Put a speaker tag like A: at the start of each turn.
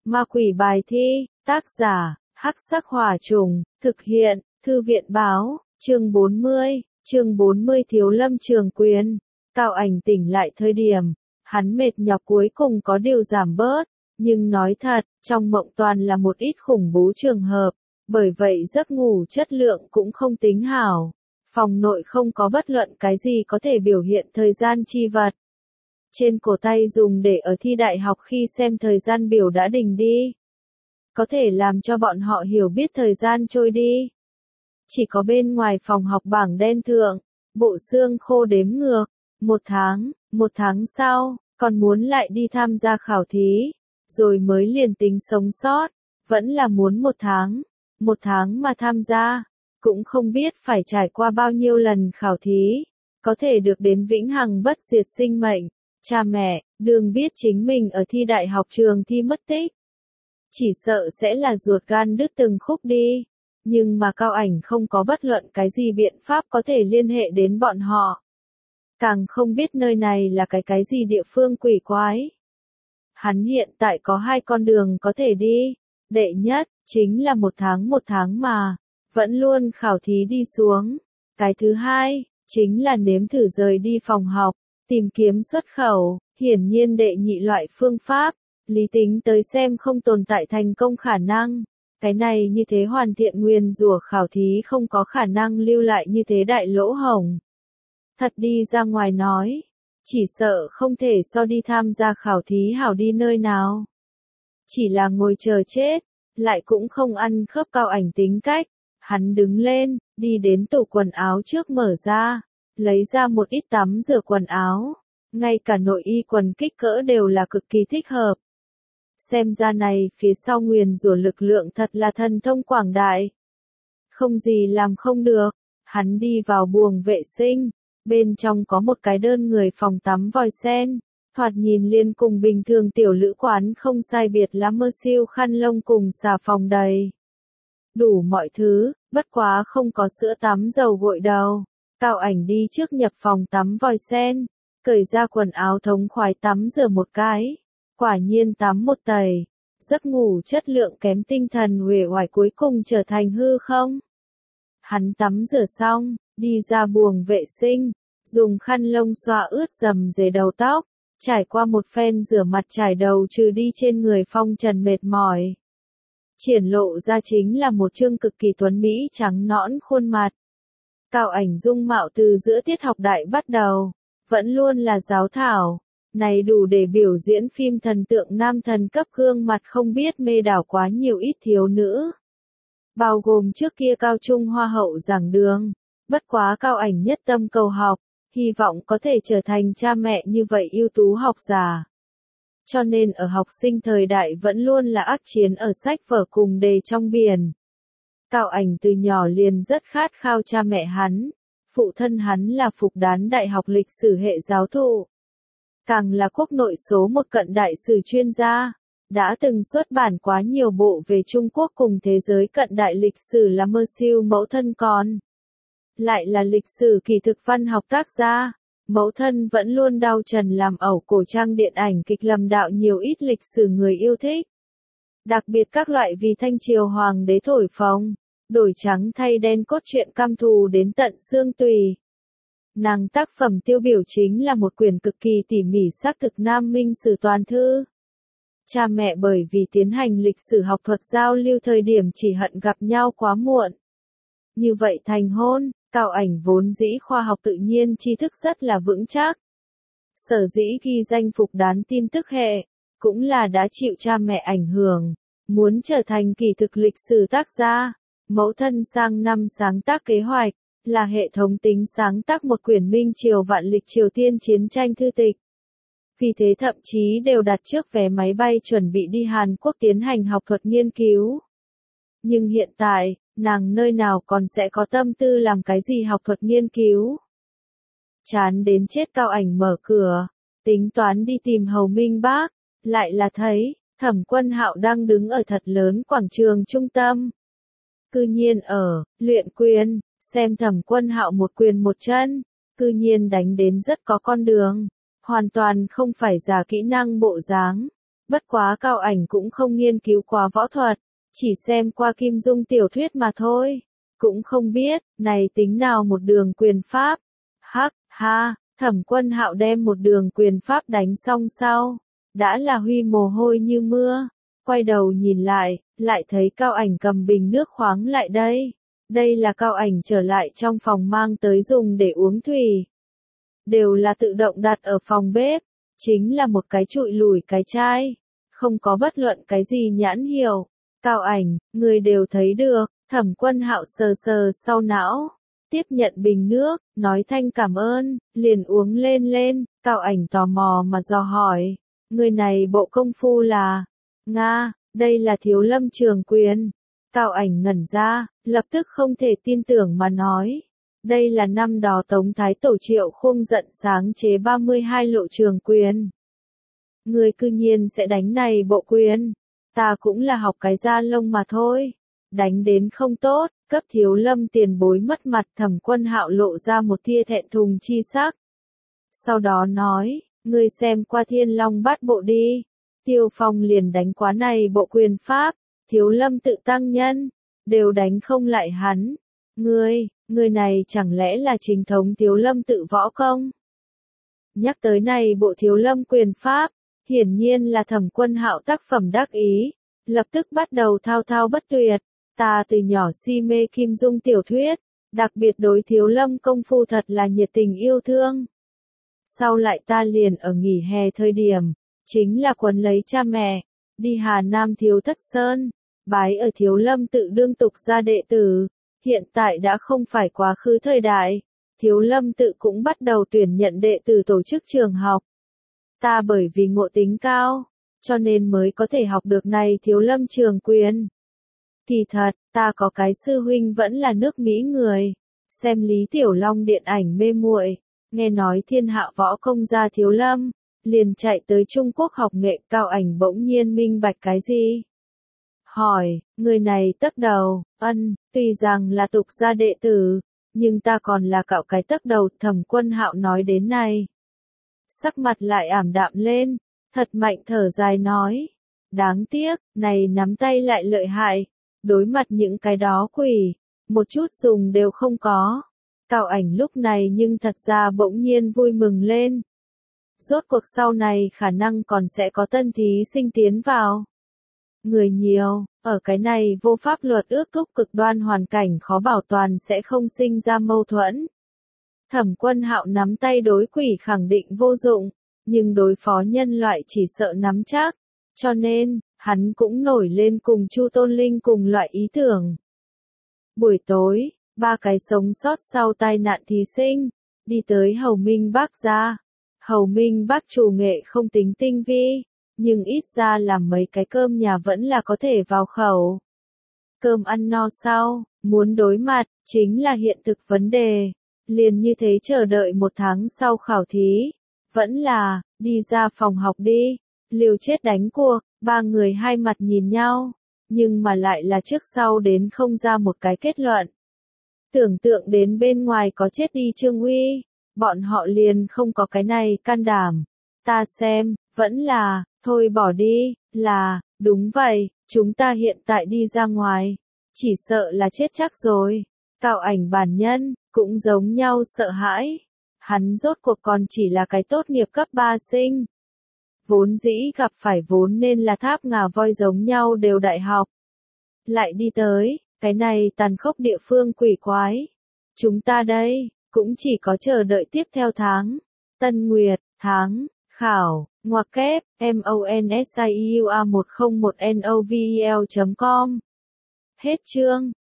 A: Ma quỷ bài thi, tác giả, Hắc Sắc Hỏa Trùng, thực hiện, Thư viện báo, chương 40 Thiếu Lâm Trường Quyền. Cao Ảnh tỉnh lại thời điểm, hắn mệt nhọc cuối cùng có điều giảm bớt, nhưng nói thật, trong mộng toàn là một ít khủng bố trường hợp, bởi vậy giấc ngủ chất lượng cũng không tính hảo. Phòng nội không có bất luận cái gì có thể biểu hiện thời gian chi vật. Trên cổ tay dùng để ở thi đại học khi xem thời gian biểu đã đình đi. Có thể làm cho bọn họ hiểu biết thời gian trôi đi. Chỉ có bên ngoài phòng học bảng đen thượng, bộ xương khô đếm ngược, một tháng sau, còn muốn lại đi tham gia khảo thí, rồi mới liền tính sống sót, vẫn là muốn một tháng mà tham gia, cũng không biết phải trải qua bao nhiêu lần khảo thí, có thể được đến vĩnh hằng bất diệt sinh mệnh. Cha mẹ, đừng biết chính mình ở thi đại học trường thi mất tích. Chỉ sợ sẽ là ruột gan đứt từng khúc đi. Nhưng mà Cao Ảnh không có bất luận cái gì biện pháp có thể liên hệ đến bọn họ. Càng không biết nơi này là cái gì địa phương quỷ quái. Hắn hiện tại có hai con đường có thể đi. Đệ nhất, chính là một tháng mà, vẫn luôn khảo thí đi xuống. Cái thứ hai, chính là nếm thử rời đi phòng học, tìm kiếm xuất khẩu. Hiển nhiên đệ nhị loại phương pháp, lý tính tới xem không tồn tại thành công khả năng. Cái này như thế hoàn thiện nguyền rủa khảo thí không có khả năng lưu lại như thế đại lỗ hổng. Thật đi ra ngoài nói, chỉ sợ không thể so đi tham gia khảo thí hảo đi nơi nào. Chỉ là ngồi chờ chết, lại cũng không ăn khớp Cao Ảnh tính cách. Hắn đứng lên, đi đến tủ quần áo trước mở ra, lấy ra một ít tắm rửa quần áo. Ngay cả nội y quần kích cỡ đều là cực kỳ thích hợp. Xem ra này phía sau nguyền rủa lực lượng thật là thần thông quảng đại. Không gì làm không được, hắn đi vào buồng vệ sinh, bên trong có một cái đơn người phòng tắm vòi sen, thoạt nhìn liền cùng bình thường tiểu lữ quán không sai biệt lắm, mơ siêu khăn lông cùng xà phòng đầy. Đủ mọi thứ, bất quá không có sữa tắm dầu gội đầu. Cao Ảnh đi trước nhập phòng tắm vòi sen, cởi ra quần áo thống khoái tắm rửa một cái. Quả nhiên tắm một tẩy, giấc ngủ chất lượng kém tinh thần uể oải cuối cùng trở thành hư không. Hắn tắm rửa xong, đi ra buồng vệ sinh, dùng khăn lông xoa ướt rầm rề đầu tóc, trải qua một phen rửa mặt trải đầu trừ đi trên người phong trần mệt mỏi. Triển lộ ra chính là một trương cực kỳ tuấn mỹ trắng nõn khuôn mặt. Cao Ảnh dung mạo từ giữa tiết học đại bắt đầu, vẫn luôn là giáo thảo. Này đủ để biểu diễn phim thần tượng nam thần cấp gương mặt không biết mê đảo quá nhiều ít thiếu nữ. Bao gồm trước kia cao trung hoa hậu giảng đường, bất quá Cao Ảnh nhất tâm cầu học, hy vọng có thể trở thành cha mẹ như vậy ưu tú học giả. Cho nên ở học sinh thời đại vẫn luôn là ác chiến ở sách vở cùng đề trong biển. Cao Ảnh từ nhỏ liền rất khát khao cha mẹ hắn, phụ thân hắn là Phục Đán Đại học lịch sử hệ giáo thụ. Càng là quốc nội số một cận đại sử chuyên gia, đã từng xuất bản quá nhiều bộ về Trung Quốc cùng thế giới cận đại lịch sử, là mơ siêu mẫu thân con. Lại là lịch sử kỳ thực văn học tác gia, mẫu thân vẫn luôn đau trần làm ẩu cổ trang điện ảnh kịch lầm đạo nhiều ít lịch sử người yêu thích. Đặc biệt các loại vì thanh triều hoàng đế thổi phồng, đổi trắng thay đen cốt truyện căm thù đến tận xương tùy. Nàng tác phẩm tiêu biểu chính là một quyển cực kỳ tỉ mỉ xác thực Nam Minh sử toàn thư. Cha mẹ bởi vì tiến hành lịch sử học thuật giao lưu thời điểm chỉ hận gặp nhau quá muộn. Như vậy thành hôn, Cao Ảnh vốn dĩ khoa học tự nhiên tri thức rất là vững chắc. Sở dĩ ghi danh Phục Đán tin tức hệ, cũng là đã chịu cha mẹ ảnh hưởng, muốn trở thành kỳ thực lịch sử tác gia. Mẫu thân sang năm sáng tác kế hoạch, là hệ thống tính sáng tác một quyển Minh Triều vạn lịch Triều Tiên chiến tranh thư tịch. Vì thế thậm chí đều đặt trước vé máy bay chuẩn bị đi Hàn Quốc tiến hành học thuật nghiên cứu. Nhưng hiện tại, nàng nơi nào còn sẽ có tâm tư làm cái gì học thuật nghiên cứu. Chán đến chết, Cao Ảnh mở cửa, tính toán đi tìm Hầu Minh Bác, lại là thấy, Thẩm Quân Hạo đang đứng ở thật lớn quảng trường trung tâm. Cư nhiên ở, luyện quyền, xem Thẩm Quân Hạo một quyền một chân, cư nhiên đánh đến rất có con đường, hoàn toàn không phải giả kỹ năng bộ dáng. Bất quá Cao Ảnh cũng không nghiên cứu quá võ thuật, chỉ xem qua Kim Dung tiểu thuyết mà thôi. Cũng không biết, này tính nào một đường quyền pháp. Hắc, ha, Thẩm Quân Hạo đem một đường quyền pháp đánh xong sau. Đã là huy mồ hôi như mưa. Quay đầu nhìn lại thấy Cao Ảnh cầm bình nước khoáng lại đây. Đây là Cao Ảnh trở lại trong phòng mang tới dùng để uống thủy. Đều là tự động đặt ở phòng bếp. Chính là một cái trụi lủi cái chai. Không có bất luận cái gì nhãn hiệu. Cao Ảnh, người đều thấy được. Thẩm Quân Hạo sờ sờ sau não. Tiếp nhận bình nước, nói thanh cảm ơn, liền uống lên. Cao Ảnh tò mò mà dò hỏi. Người này bộ công phu là... Nga, đây là Thiếu Lâm Trường Quyền. Cao Ảnh ngẩn ra, lập tức không thể tin tưởng mà nói. Đây là năm đó Tống Thái Tổ Triệu Khung giận sáng chế 32 lộ trường quyền. Người cư nhiên sẽ đánh này bộ quyền. Ta cũng là học cái da lông mà thôi. Đánh đến không tốt, cấp Thiếu Lâm tiền bối mất mặt. Thẩm Quân Hạo lộ ra một tia thẹn thùng chi sắc. Sau đó nói, ngươi xem qua Thiên Long Bát Bộ đi. Tiêu Phong liền đánh quá này bộ quyền pháp. Thiếu Lâm tự tăng nhân, đều đánh không lại hắn. Người này chẳng lẽ là chính thống Thiếu Lâm tự võ công? Nhắc tới này bộ Thiếu Lâm quyền pháp, hiển nhiên là Thẩm Quân Hạo tác phẩm đắc ý, lập tức bắt đầu thao thao bất tuyệt. Ta từ nhỏ si mê Kim Dung tiểu thuyết, đặc biệt đối Thiếu Lâm công phu thật là nhiệt tình yêu thương. Sau lại ta liền ở nghỉ hè thời điểm, chính là quấn lấy cha mẹ, đi Hà Nam Thiếu Thất Sơn, bái ở Thiếu Lâm tự đương tục gia đệ tử. Hiện tại đã không phải quá khứ thời đại, Thiếu Lâm tự cũng bắt đầu tuyển nhận đệ tử tổ chức trường học. Ta bởi vì ngộ tính cao, cho nên mới có thể học được này Thiếu Lâm Trường Quyền. Kỳ thật, ta có cái sư huynh vẫn là nước Mỹ người, xem Lý Tiểu Long điện ảnh mê muội, nghe nói thiên hạ võ công gia Thiếu Lâm, liền chạy tới Trung Quốc học nghệ. Cao Ảnh bỗng nhiên minh bạch cái gì? Hỏi, người này tấc đầu, tuy rằng là tục gia đệ tử, nhưng ta còn là cạo cái tấc đầu. Thẩm Quân Hạo nói đến này. Sắc mặt lại ảm đạm lên, thật mạnh thở dài nói. Đáng tiếc, này nắm tay lại lợi hại, đối mặt những cái đó quỷ, một chút dùng đều không có. Cao Ảnh lúc này nhưng thật ra bỗng nhiên vui mừng lên. Rốt cuộc sau này khả năng còn sẽ có tân thí sinh tiến vào. Người nhiều, ở cái này vô pháp luật ước thúc cực đoan hoàn cảnh khó bảo toàn sẽ không sinh ra mâu thuẫn. Thẩm Quân Hạo nắm tay đối quỷ khẳng định vô dụng, nhưng đối phó nhân loại chỉ sợ nắm chắc, cho nên, hắn cũng nổi lên cùng Chu Tôn Linh cùng loại ý tưởng. Buổi tối, ba cái sống sót sau tai nạn thí sinh, đi tới Hầu Minh Bác gia. Hầu Minh Bác chủ nghệ không tính tinh vi, nhưng ít ra làm mấy cái cơm nhà vẫn là có thể vào khẩu. Cơm ăn no sau, muốn đối mặt, chính là hiện thực vấn đề. Liền như thế chờ đợi một tháng sau khảo thí. Vẫn là, đi ra phòng học đi, liều chết đánh cuộc. Ba người hai mặt nhìn nhau, nhưng mà lại là trước sau đến không ra một cái kết luận. Tưởng tượng đến bên ngoài có chết đi Trương Uy, bọn họ liền không có cái này can đảm. Ta xem, vẫn là, thôi bỏ đi, đúng vậy, chúng ta hiện tại đi ra ngoài, chỉ sợ là chết chắc rồi. Cao Ảnh bản nhân, cũng giống nhau sợ hãi. Hắn rốt cuộc còn chỉ là cái tốt nghiệp cấp 3 sinh. Vốn dĩ gặp phải vốn nên là tháp ngà voi giống nhau đều đại học. Lại đi tới, cái này tàn khốc địa phương quỷ quái. Chúng ta đây, cũng chỉ có chờ đợi tiếp theo tháng. Tân Nguyệt, tháng, khảo, ngoặc kép, MONSIUA101NOVEL.com. Hết chương.